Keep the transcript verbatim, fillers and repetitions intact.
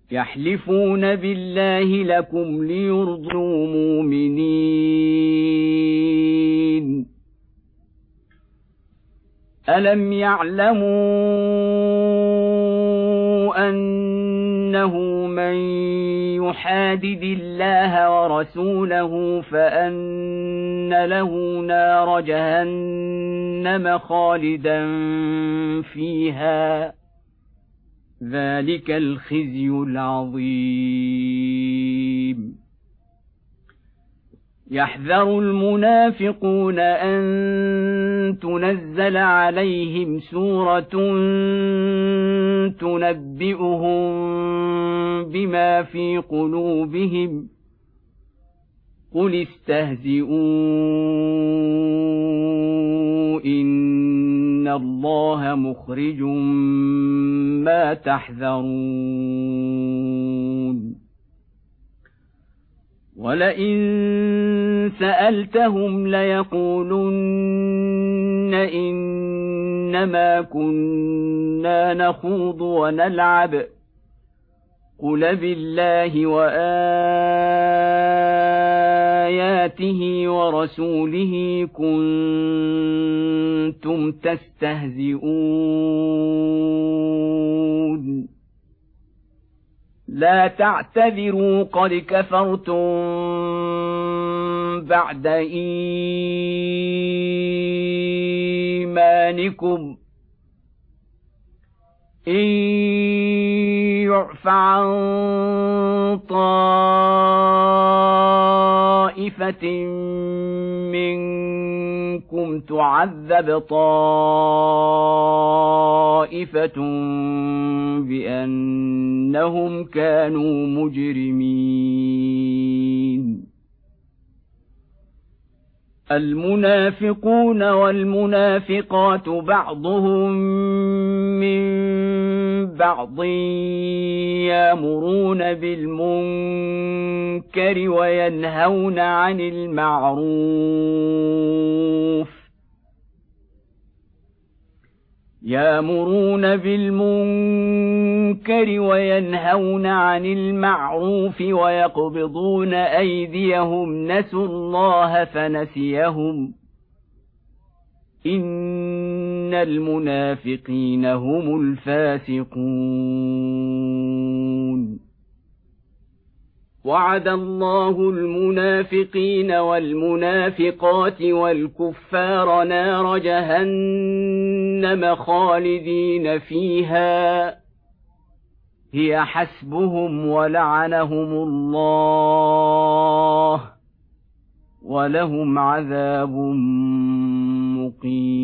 يحلفون بالله لكم ليرضوا مؤمنين ألم يعلموا أنه من يحادد الله ورسوله فأن له نار جهنم خالدا فيها ذلك الخزي العظيم يحذر المنافقون أن تنزل عليهم سورة تنبئهم بما في قلوبهم قل استهزئوا إن الله مخرج ما تحذرون ولئن سألتهم ليقولن إنما كنا نخوض ونلعب قل بالله وآياته ورسوله كنتم تستهزئون لا تعتذروا قد كفرتم بعد إيمانكم إن يعف عن طائفة منكم تعذب طائفة بأنهم كانوا مجرمين المنافقون والمنافقات بعضهم من بعض يأمرون بالمنكر وينهون عن المعروف يأمرون بالمنكر وينهون عن المعروف ويقبضون أيديهم نسوا الله فنسيهم إن المنافقين هم الفاسقون وعد الله المنافقين والمنافقات والكفار نار جهنم خالدين فيها هي حسبهم ولعنهم الله ولهم عذاب مقيم